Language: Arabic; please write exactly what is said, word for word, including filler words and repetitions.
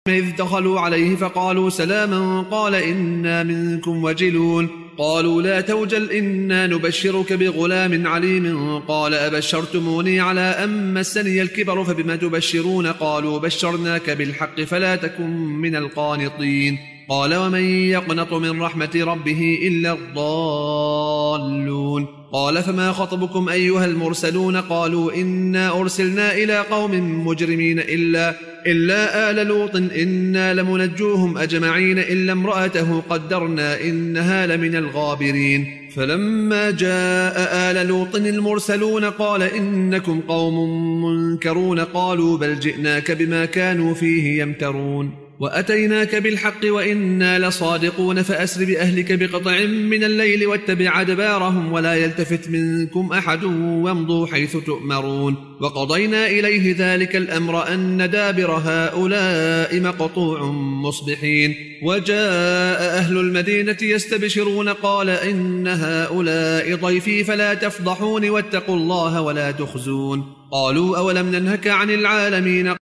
إذ دخلوا عليه فقالوا سلاما قال إنا منكم وجلون قالوا لا توجل إنا نبشرك بغلام عليم قال أبشرتموني على أن مسني الكبر فبما تبشرون قالوا بشرناك بالحق فلا تكن من القانطين قال ومن يقنط من رحمة ربه إلا الضالون قال فما خطبكم أيها المرسلون قالوا إنا أرسلنا إلى قوم مجرمين إلا, إلا آل لوط إنا لمنجوهم أجمعين إلا امرأته قدرنا إنها لمن الغابرين فلما جاء آل لوط المرسلون قال إنكم قوم منكرون قالوا بل جئناك بما كانوا فيه يمترون وأتيناك بالحق وإنا لصادقون فأسر بأهلك بقطع من الليل واتبع أدبارهم ولا يلتفت منكم أحد وامضوا حيث تؤمرون وقضينا إليه ذلك الأمر أن دابر هؤلاء مقطوع مصبحين وجاء أهل المدينة يستبشرون قال إن هؤلاء ضيفي فلا تفضحون واتقوا الله ولا تخزون قالوا أولم ننهك عن العالمين